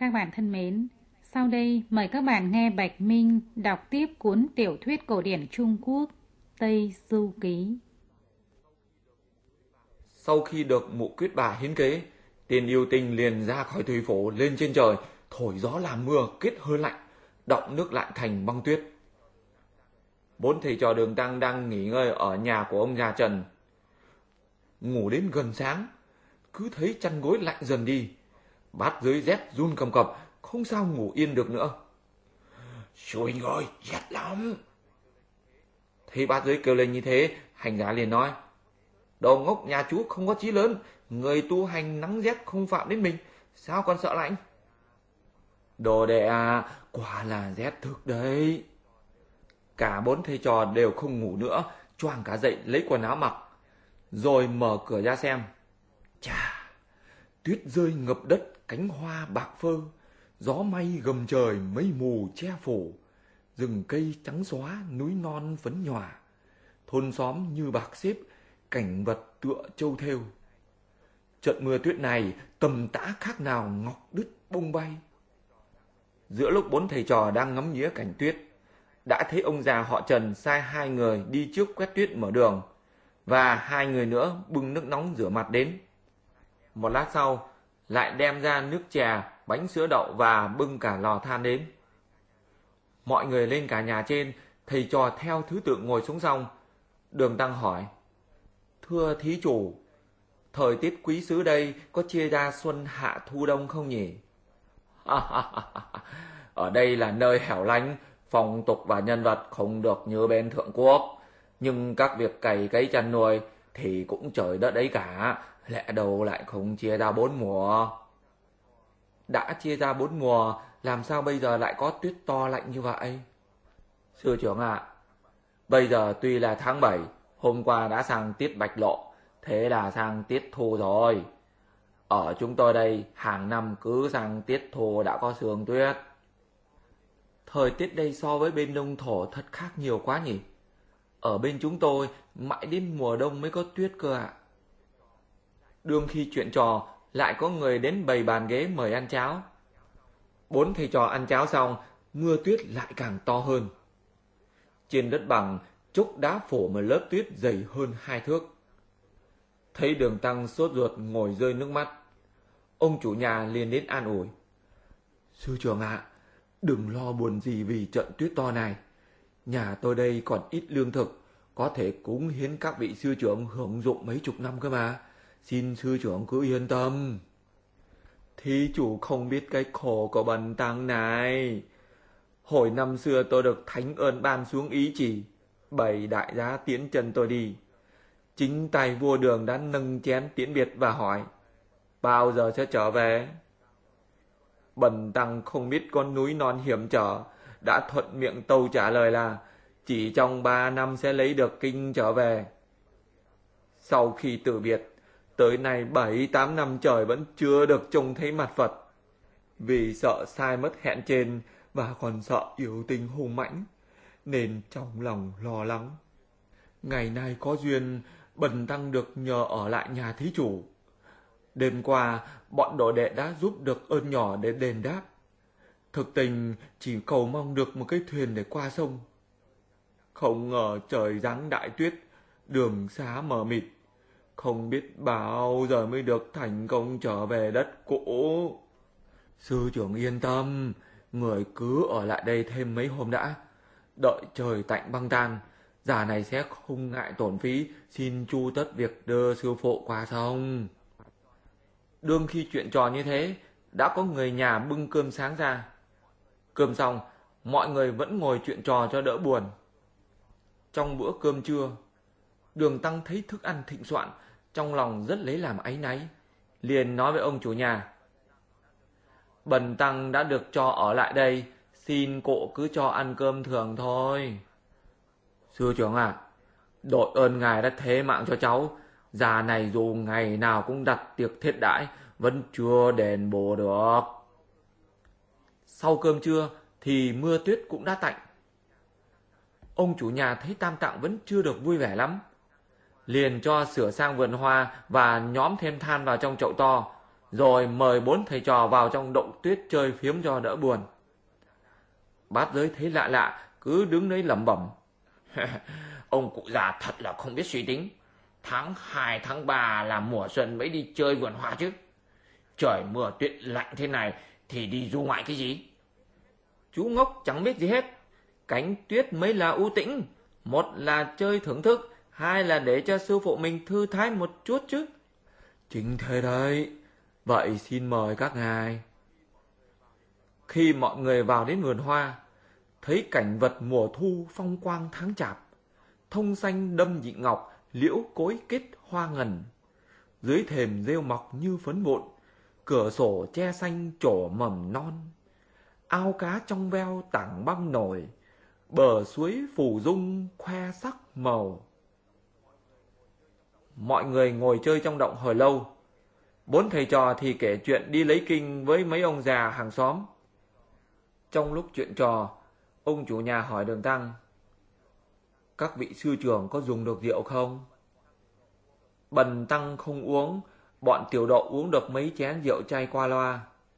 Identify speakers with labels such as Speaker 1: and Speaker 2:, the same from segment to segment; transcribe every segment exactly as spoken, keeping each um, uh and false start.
Speaker 1: Các bạn thân mến, sau đây mời các bạn nghe Bạch Minh đọc tiếp cuốn tiểu thuyết cổ điển Trung Quốc Tây Du Ký.
Speaker 2: Sau khi được mụ quyết bà hiến kế, tiền yêu tinh liền ra khỏi thủy phủ lên trên trời, thổi gió làm mưa, kết hơi lạnh, đọng nước lại thành băng tuyết. Bốn thầy trò Đường Tăng đang nghỉ ngơi ở nhà của ông già Trần. Ngủ đến gần sáng, cứ thấy chăn gối lạnh dần đi. Bát dưới rét run cầm cập, không sao ngủ yên được nữa. Xui rồi, rét lắm. Thấy bát dưới kêu lên như thế, hành giả liền nói: Đồ ngốc nhà chú không có chí lớn, người tu hành nắng rét không phạm đến mình, sao còn sợ lạnh? Đồ đệ à, quả là rét thực đấy. Cả bốn thầy trò đều không ngủ nữa, choàng cả dậy lấy quần áo mặc, rồi mở cửa ra xem. Chà, tuyết rơi ngập đất, cánh hoa bạc phơ, gió may gầm trời, mây mù che phủ, rừng cây trắng xóa, núi non phấn nhòa, thôn xóm như bạc xếp, cảnh vật tựa châu thêu. Trận mưa tuyết này tầm tã khác nào ngọc đứt bông bay. Giữa lúc bốn thầy trò đang ngắm nghía cảnh tuyết, đã thấy ông già họ Trần sai hai người đi trước quét tuyết mở đường, và hai người nữa bưng nước nóng rửa mặt đến. Một lát sau, lại đem ra nước chè, bánh sữa đậu và bưng cả lò than đến. Mọi người lên cả nhà trên, thầy trò theo thứ tự ngồi xuống xong. Đường Tăng hỏi: Thưa thí chủ, thời tiết quý xứ đây có chia ra xuân hạ thu đông không nhỉ? Ở đây là nơi hẻo lánh, phong tục và nhân vật không được như bên Thượng Quốc, nhưng các việc cày cấy chăn nuôi thì cũng trời đất ấy cả, lẽ đâu lại không chia ra bốn mùa. Đã chia ra bốn mùa, làm sao bây giờ lại có tuyết to lạnh như vậy? Sư trưởng ạ, à, bây giờ tuy là tháng bảy, hôm qua đã sang tiết bạch lộ, thế là sang tiết thu rồi. Ở chúng tôi đây, hàng năm cứ sang tiết thu đã có sương tuyết. Thời tiết đây so với bên Đông Thổ thật khác nhiều quá nhỉ? Ở bên chúng tôi, mãi đến mùa đông mới có tuyết cơ ạ. Đương khi chuyện trò, lại có người đến bày bàn ghế mời ăn cháo. Bốn thầy trò ăn cháo xong, mưa tuyết lại càng to hơn. Trên đất bằng, trúc đá phủ một lớp tuyết dày hơn hai thước. Thấy Đường Tăng sốt ruột ngồi rơi nước mắt, ông chủ nhà liền đến an ủi: Sư trưởng ạ, à, đừng lo buồn gì vì trận tuyết to này. Nhà tôi đây còn ít lương thực, có thể cúng hiến các vị sư trưởng hưởng dụng mấy chục năm cơ mà. Xin sư trưởng cứ yên tâm. Thí chủ không biết cái khổ của bần tăng này. Hồi năm xưa tôi được thánh ơn ban xuống ý chỉ, bày đại giá tiễn chân tôi đi. Chính tay vua Đường đã nâng chén tiễn biệt và hỏi: Bao giờ sẽ trở về? Bần tăng không biết con núi non hiểm trở, đã thuận miệng tâu trả lời là chỉ trong ba năm sẽ lấy được kinh trở về. Sau khi từ biệt, tới nay bảy tám năm trời vẫn chưa được trông thấy mặt Phật. Vì sợ sai mất hẹn trên và còn sợ yêu tinh hung mãnh, nên trong lòng lo lắng. Ngày nay có duyên, bần tăng được nhờ ở lại nhà thí chủ. Đêm qua, bọn đồ đệ đã giúp được ơn nhỏ để đền đáp. Thực tình chỉ cầu mong được một cái thuyền để qua sông. Không ngờ trời giáng đại tuyết, đường xá mờ mịt, không biết bao giờ mới được thành công trở về đất cũ. Sư trưởng yên tâm, người cứ ở lại đây thêm mấy hôm đã. Đợi trời tạnh băng tan, già này sẽ không ngại tổn phí, xin chu tất việc đưa sư phụ qua sông. Đương khi chuyện trò như thế, đã có người nhà bưng cơm sáng ra. Cơm xong, mọi người vẫn ngồi chuyện trò cho đỡ buồn. Trong bữa cơm trưa, Đường Tăng thấy thức ăn thịnh soạn, trong lòng rất lấy làm áy náy, liền nói với ông chủ nhà: Bần tăng đã được cho ở lại đây, xin cộ cứ cho ăn cơm thường thôi. Sư trưởng à, đội ơn ngài đã thế mạng cho cháu, già này dù ngày nào cũng đặt tiệc thiết đãi, vẫn chưa đền bù được. Sau cơm trưa thì mưa tuyết cũng đã tạnh. Ông chủ nhà thấy Tam Tạng vẫn chưa được vui vẻ lắm, liền cho sửa sang vườn hoa và nhóm thêm than vào trong chậu to, rồi mời bốn thầy trò vào trong động tuyết chơi phiếm cho đỡ buồn. Bát Giới thấy lạ lạ, cứ đứng đấy lẩm bẩm. Ông cụ già thật là không biết suy tính. Tháng hai, tháng ba là mùa xuân mới đi chơi vườn hoa chứ. Trời mưa tuyết lạnh thế này thì đi du ngoại cái gì? Chú ngốc chẳng biết gì hết. Cánh tuyết mới là ưu tĩnh. Một là chơi thưởng thức, hai là để cho sư phụ mình thư thái một chút chứ. Chính thế đấy. Vậy xin mời các ngài. Khi mọi người vào đến vườn hoa, thấy cảnh vật mùa thu phong quang tháng chạp, thông xanh đâm nhị ngọc, liễu cối kết hoa ngần. Dưới thềm rêu mọc như phấn vụn, cửa sổ che xanh trổ mầm non. Ao cá trong veo tảng băng nổi, bờ suối phủ dung khoe sắc màu. Mọi người ngồi chơi trong động hồi lâu. Bốn thầy trò thì kể chuyện đi lấy kinh với mấy ông già hàng xóm. Trong lúc chuyện trò, ông chủ nhà hỏi Đường Tăng: các vị sư trưởng có dùng được rượu không? Bần tăng không uống, bọn tiểu độ uống được mấy chén rượu chay qua loa.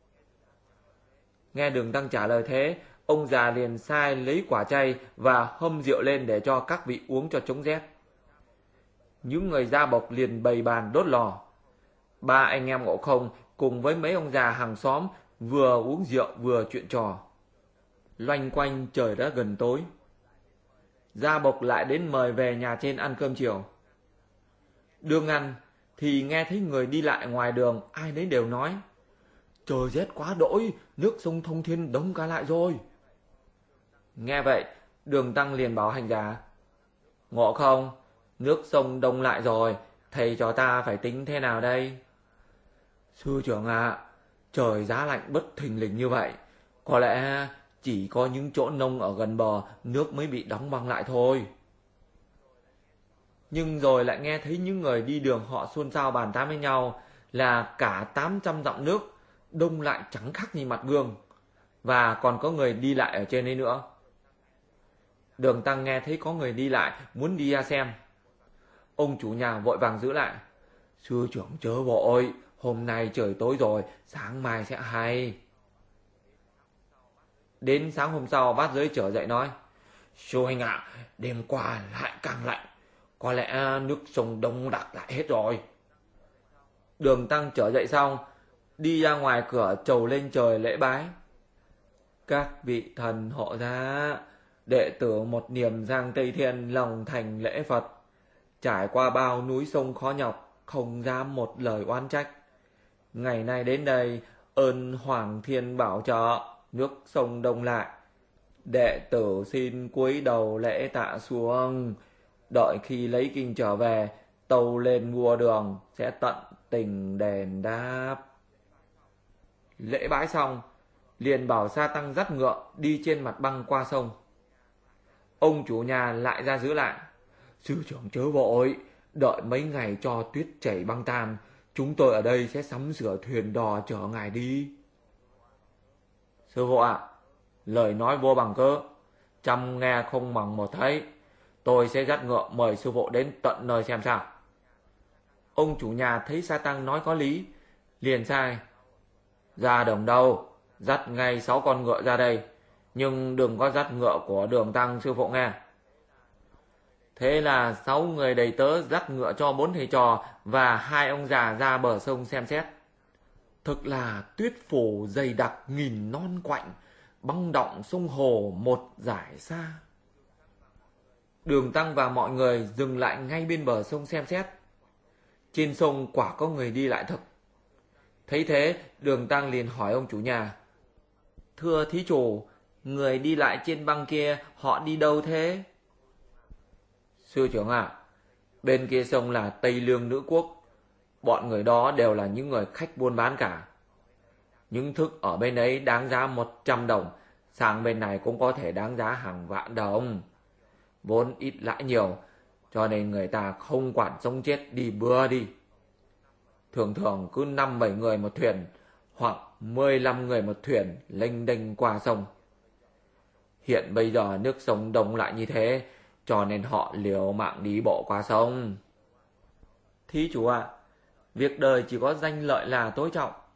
Speaker 2: Nghe Đường Tăng trả lời thế, ông già liền sai lấy quả chay và hâm rượu lên để cho các vị uống cho chống rét. Những người Gia Bộc liền bày bàn đốt lò. Ba anh em Ngộ Không cùng với mấy ông già hàng xóm vừa uống rượu vừa chuyện trò. Loanh quanh trời đã gần tối. Gia Bộc lại đến mời về nhà trên ăn cơm chiều. Đương ăn thì nghe thấy người đi lại ngoài đường, ai nấy đều nói: trời rét quá đỗi, nước sông Thông Thiên đông cả lại rồi. Nghe vậy, Đường Tăng liền bảo hành giả: Ngộ Không, nước sông đông lại rồi, thầy cho ta phải tính thế nào đây? Sư trưởng ạ, à, trời giá lạnh bất thình lình như vậy, có lẽ chỉ có những chỗ nông ở gần bờ nước mới bị đóng băng lại thôi. Nhưng rồi lại nghe thấy những người đi đường họ xôn xao bàn tán với nhau là cả tám trăm dặm nước đông lại trắng khắc như mặt gương, và còn có người đi lại ở trên đấy nữa. Đường Tăng nghe thấy có người đi lại, muốn đi ra xem. Ông chủ nhà vội vàng giữ lại: sư trưởng chớ vội, hôm nay trời tối rồi, sáng mai sẽ hay. Đến sáng hôm sau, Bát Giới trở dậy nói: sư huynh ạ, à, đêm qua lại càng lạnh, có lẽ nước sông đông đặc lại hết rồi. Đường Tăng trở dậy xong, đi ra ngoài cửa trầu lên trời lễ bái: các vị thần hộ giá, đệ tử một niềm giang Tây Thiên lòng thành lễ Phật, trải qua bao núi sông khó nhọc, không dám một lời oán trách. Ngày nay đến đây, ơn Hoàng Thiên bảo trợ, nước sông đông lại, đệ tử xin cúi đầu lễ tạ xuống. Đợi khi lấy kinh trở về, tâu lên vua Đường sẽ tận tình đền đáp. Lễ bái xong, liền bảo Sa Tăng dắt ngựa đi trên mặt băng qua sông. Ông chủ nhà lại ra giữ lại: sư trưởng chớ vội, đợi mấy ngày cho tuyết chảy băng tan, chúng tôi ở đây sẽ sắm sửa thuyền đò chở ngài đi. Sư phụ ạ, à, lời nói vô bằng cớ, chăm nghe không bằng một thấy. Tôi sẽ dắt ngựa mời sư phụ đến tận nơi xem sao. Ông chủ nhà thấy Sa Tăng nói có lý, liền sai: ra đồng đâu, dắt ngay sáu con ngựa ra đây, nhưng đừng có dắt ngựa của Đường Tăng sư phụ nghe. Thế là sáu người đầy tớ dắt ngựa cho bốn thầy trò và hai ông già ra bờ sông xem xét. Thực là tuyết phủ dày đặc nghìn non quạnh, băng động sông hồ một dải xa. Đường Tăng và mọi người dừng lại ngay bên bờ sông xem xét. Trên sông quả có người đi lại thật. Thấy thế, Đường Tăng liền hỏi ông chủ nhà: thưa thí chủ, người đi lại trên băng kia họ đi đâu thế? Sư trưởng ạ, à, bên kia sông là Tây Lương Nữ Quốc. Bọn người đó đều là những người khách buôn bán cả. Những thức ở bên ấy đáng giá một trăm đồng, sang bên này cũng có thể đáng giá hàng vạn đồng. Vốn ít lãi nhiều, cho nên người ta không quản sống chết đi bừa đi. Thường thường cứ năm bảy người một thuyền, hoặc mười lăm người một thuyền lênh đênh qua sông. Hiện bây giờ nước sông đông lại như thế, cho nên họ liều mạng đi bộ qua sông. Thí chủ ạ, à, việc đời chỉ có danh lợi là tối trọng.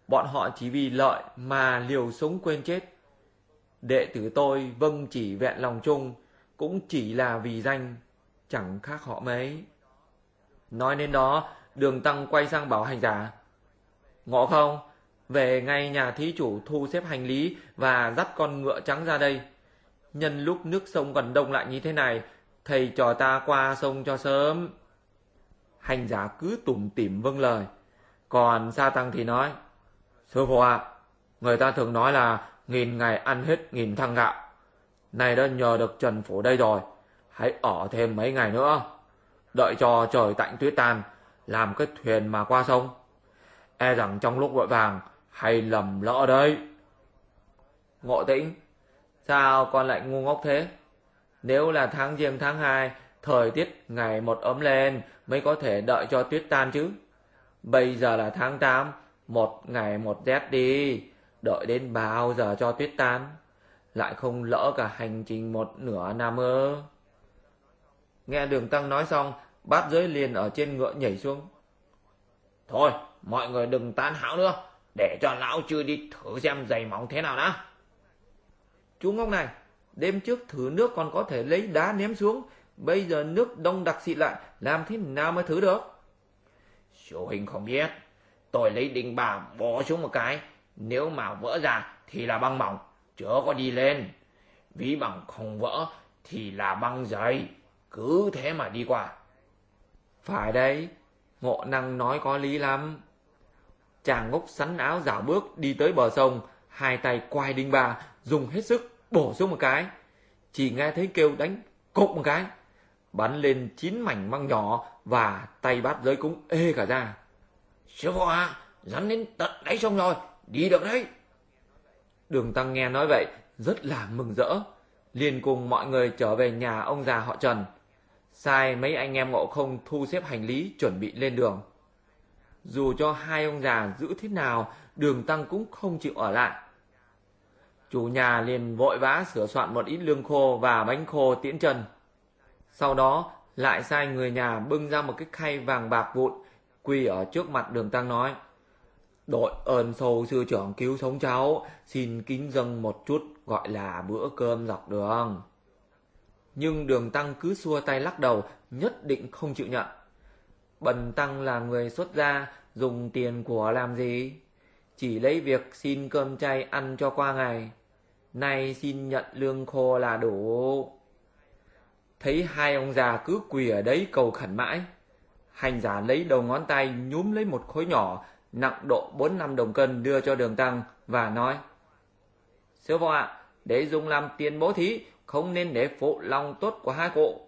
Speaker 2: bọn họ chỉ vì lợi mà liều sống quên chết. Đệ tử tôi vâng chỉ vẹn lòng chung, cũng chỉ là vì danh, chẳng khác họ mấy. Nói đến đó, Đường Tăng quay sang bảo hành giả: Ngộ không, về ngay nhà thí chủ thu xếp hành lý và dắt con ngựa trắng ra đây. Nhân lúc nước sông còn đông lại như thế này, thầy trò ta qua sông cho sớm. Hành giả cứ tủm tỉm vâng lời. Còn Sa Tăng thì nói: Sư phụ ạ, à, người ta thường nói là nghìn ngày ăn hết nghìn thăng gạo. Này đã nhờ được Trần Phủ đây rồi, hãy ở thêm mấy ngày nữa, đợi cho trời tạnh tuyết tan, làm cái thuyền mà qua sông. E rằng trong lúc vội vàng hay lầm lỡ đấy. Ngộ Tĩnh, sao con lại ngu ngốc thế? Nếu là tháng giêng tháng hai, thời tiết ngày một ấm lên mới có thể đợi cho tuyết tan chứ. Bây giờ là tháng tám, một ngày một rét đi, đợi đến bao giờ cho tuyết tan, lại không lỡ cả hành trình một nửa năm ơ. Nghe Đường Tăng nói xong, Bát Giới liền ở trên ngựa nhảy xuống. Thôi, mọi người đừng tán hão nữa, để cho lão chư đi thử xem giày mỏng thế nào đã. Chú ngốc này, đêm trước thử nước còn có thể lấy đá ném xuống, bây giờ nước đông đặc xịt lại, làm thế nào mới thử được? Sư huynh không biết, tôi lấy đinh bà bỏ xuống một cái, nếu mà vỡ ra thì là băng mỏng, chưa có đi lên. Ví bằng không vỡ thì là băng dày, cứ thế mà đi qua. Phải đấy, Ngộ Năng nói có lý lắm. Chàng ngốc sắn áo rảo bước đi tới bờ sông, hai tay quay đinh bà, dùng hết sức bổ xuống một cái. Chỉ nghe thấy kêu đánh cộp một cái, bắn lên chín mảnh băng nhỏ và tay Bát Giới cũng ê cả ra. Sư phụ à, rắn đến tận đáy sông rồi, đi được đấy. Đường Tăng nghe nói vậy rất là mừng rỡ, liền cùng mọi người trở về nhà ông già họ Trần, sai mấy anh em Ngộ Không thu xếp hành lý chuẩn bị lên đường. Dù cho hai ông già giữ thế nào, Đường Tăng cũng không chịu ở lại. Chủ nhà liền vội vã sửa soạn một ít lương khô và bánh khô tiễn Trần. Sau đó lại sai người nhà bưng ra một cái khay vàng bạc vụn, quỳ ở trước mặt Đường Tăng nói: Đội ơn sâu sư trưởng cứu sống cháu, xin kính dâng một chút gọi là bữa cơm dọc đường. Nhưng Đường Tăng cứ xua tay lắc đầu, nhất định không chịu nhận. Bần Tăng là người xuất gia, dùng tiền của làm gì? Chỉ lấy việc xin cơm chay ăn cho qua ngày, nay xin nhận lương khô là đủ. Thấy hai ông già cứ quỳ ở đấy cầu khẩn mãi, hành giả lấy đầu ngón tay nhúm lấy một khối nhỏ nặng độ bốn năm đồng cân đưa cho Đường Tăng và nói: Sư phụ ạ, à, để dùng làm tiền bố thí, không nên để phụ lòng tốt của hai cụ.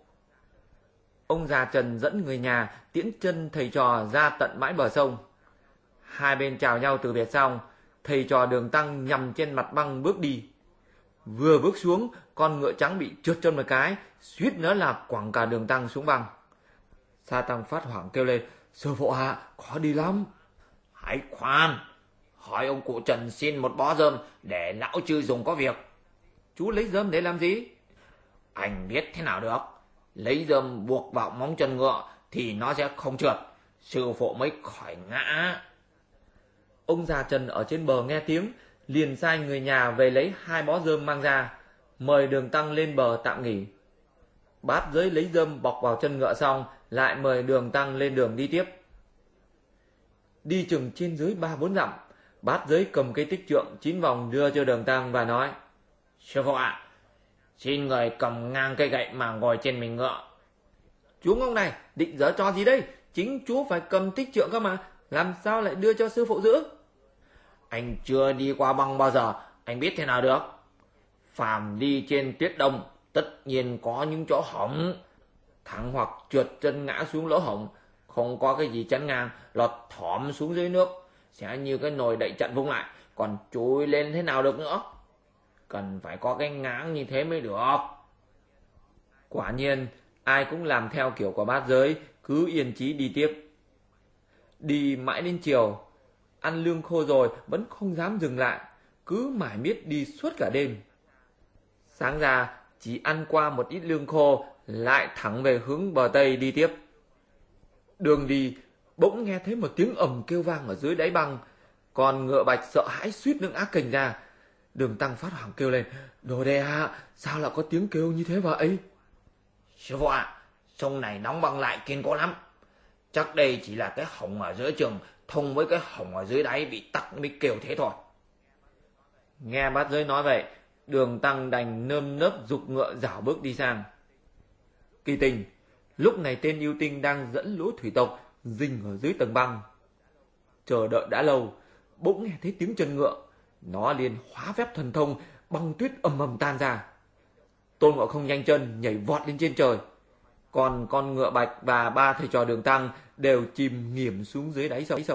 Speaker 2: Ông già Trần dẫn người nhà tiễn chân thầy trò ra tận bãi bờ sông. Hai bên chào nhau từ biệt xong, thầy trò Đường Tăng nhằm trên mặt băng bước đi. Vừa bước xuống, con ngựa trắng bị trượt chân một cái, suýt nữa là quẳng cả Đường Tăng xuống băng. Sa Tăng phát hoảng kêu lên: Sư phụ ạ, à, khó đi lắm. Hãy khoan, hỏi ông cụ Trần xin một bó rơm để lão chư dùng có việc. Chú lấy rơm để làm gì? Anh biết thế nào được, lấy rơm buộc vào móng chân ngựa thì nó sẽ không trượt, sư phụ mới khỏi ngã. Ông già Trần ở trên bờ nghe tiếng, liền sai người nhà về lấy hai bó rơm mang ra, mời Đường Tăng lên bờ tạm nghỉ. Bát Giới lấy rơm bọc vào chân ngựa xong, lại mời Đường Tăng lên đường đi tiếp. Đi chừng trên dưới ba bốn dặm, Bát Giới cầm cây tích trượng chín vòng đưa cho Đường Tăng và nói: Sư phụ ạ, à, xin người cầm ngang cây gậy mà ngồi trên mình ngựa. Chú ngốc này, định giở trò gì đây? Chính chú phải cầm tích trượng cơ mà, làm sao lại đưa cho sư phụ giữ? Anh chưa đi qua băng bao giờ, anh biết thế nào được? Phàm đi trên tuyết đông, tất nhiên có những chỗ hỏng. Thẳng hoặc trượt chân ngã xuống lỗ hổng, không có cái gì chắn ngang, lọt thỏm xuống dưới nước, sẽ như cái nồi đậy chặn vung lại, còn trôi lên thế nào được nữa? Cần phải có cái ngáng như thế mới được. Quả nhiên, ai cũng làm theo kiểu của Bát Giới, cứ yên chí đi tiếp. Đi mãi đến chiều, ăn lương khô rồi vẫn không dám dừng lại, cứ mải miết đi suốt cả đêm. Sáng ra chỉ ăn qua một ít lương khô, lại thẳng về hướng bờ Tây đi tiếp. Đường đi, bỗng nghe thấy một tiếng ầm kêu vang ở dưới đáy băng. Con ngựa bạch sợ hãi suýt nữa ngã cành ra. Đường Tăng phát hoảng kêu lên: Đồ đệ ạ, sao lại có tiếng kêu như thế vậy?
Speaker 3: Sư phụ ạ, sông này nóng băng lại kiên cố lắm. Chắc đây chỉ là cái hổng ở giữa chừng thông với cái hổng ở dưới đáy bị tắc mới kêu thế thôi.
Speaker 2: Nghe bát giới nói vậy, Đường Tăng đành nơm nớp giục ngựa rảo bước đi sang. Kỳ tình, lúc này tên yêu tinh đang dẫn lũ thủy tộc rình ở dưới tầng băng. Chờ đợi đã lâu, bỗng nghe thấy tiếng chân ngựa, nó liền hóa phép thần thông, băng tuyết ầm ầm tan ra. Tôn Ngộ Không nhanh chân nhảy vọt lên trên trời, còn con ngựa bạch và ba thầy trò Đường Tăng đều chìm nghiễm xuống dưới đáy sông.